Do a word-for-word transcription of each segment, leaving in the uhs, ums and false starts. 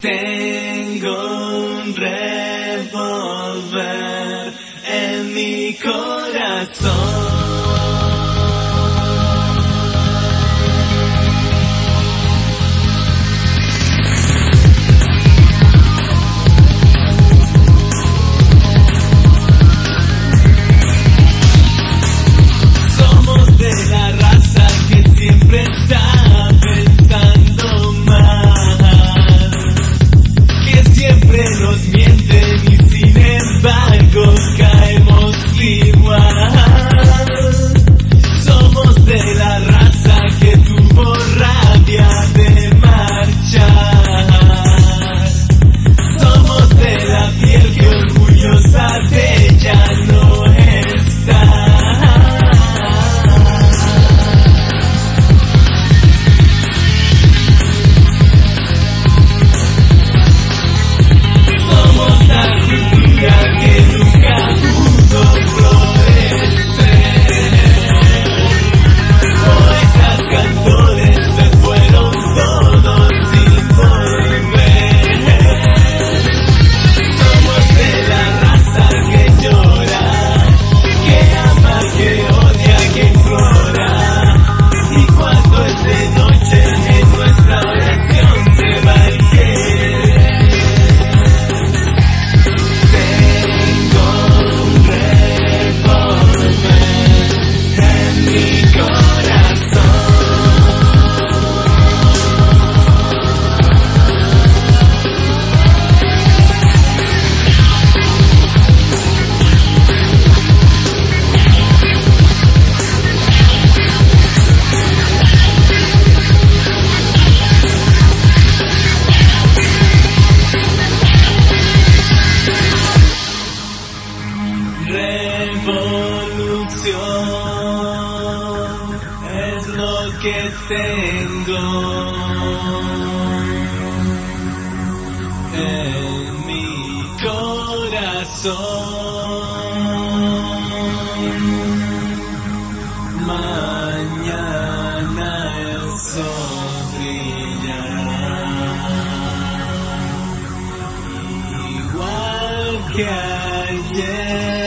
Tengo un revólver en mi corazón. Somos de la raza que siempre está pensando mal, que siempre nos mienten y sin embargo caemos igual. Somos de la raza que tuvo rabia de marchar. Somos de la piel que orgullosa de ella no está. Que nunca pudo florecer. Poetas, cantores se fueron todos sin volver. Somos de la raza que llora, que ama, que odia, que implora. Y cuando es de noche en nuestra oración se va el querer. Revolución es lo que tengo en mi corazón. Mañana el sol brillará igual que ayer.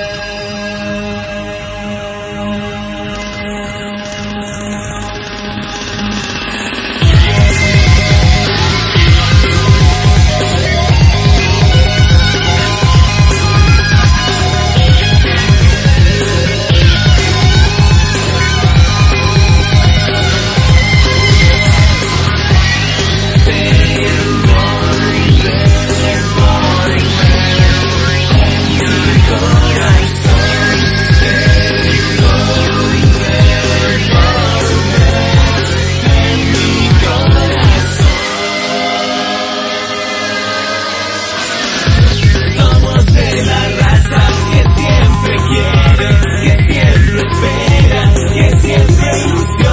Que siempre espera, que siempre ilusiona.